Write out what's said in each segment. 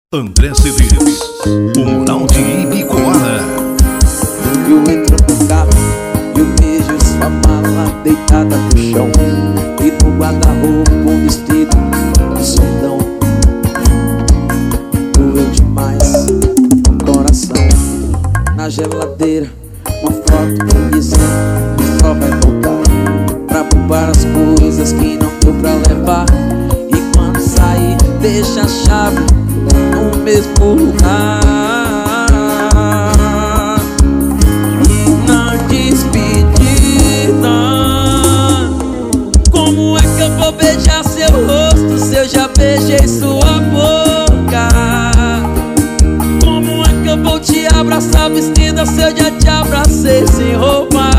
André Cedeiros, o Mural de Ibicoara. Eu entro no carro e eu vejo sua mala deitada no chão, e no guarda-roupa um vestido de solidão. Doeu demais o coração. Na geladeira uma foto dizendo que só vai voltar pra poupar as coisas que não deu pra levar. E quando sair deixa a chave no mesmo lugar. E na despedida, como é que eu vou beijar seu rosto se eu já beijei sua boca? Como é que eu vou te abraçar vestida se eu já te abracei sem roupa?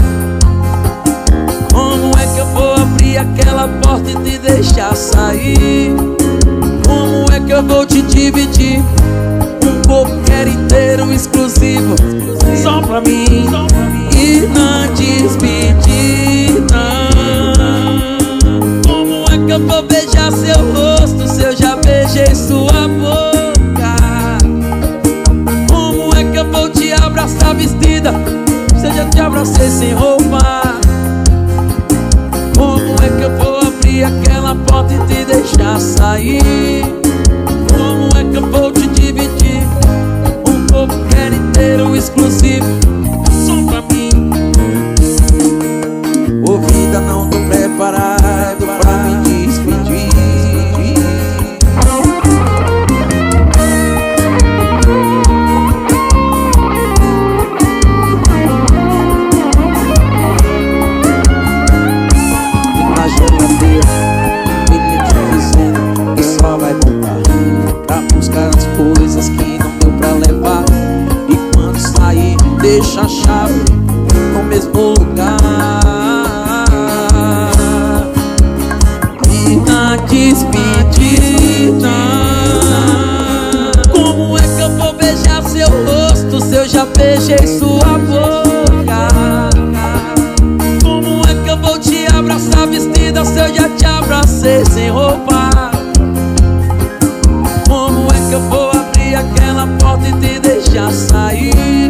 Como é que eu vou abrir aquela porta e te deixar sair? Como é que eu vou te dividir um qualquer inteiro exclusivo só pra mim? E na despedida, como é que eu vou beijar seu rosto se eu já beijei sua boca? Como é que eu vou te abraçar vestida se eu já te abracei sem roupa? Como é que eu vou abrir aquela porta e te deixar sair? Como é que eu vou te dividir um qualquer inteiro exclusivo só pra mim? Ô vida, não tô preparado pra me despedir. E na geladeira bilhete dizendo que só vai voltar pra buscar as coisas que não deu pra levar. E quando sair deixa a chave no mesmo lugar. E na despedida, como é que eu vou beijar seu rosto se eu já beijei sua boca? Como é que eu vou te abraçar vestida se eu já te abracei sem roupa? Como é que eu vou abrir aquela porta e te deixar sair?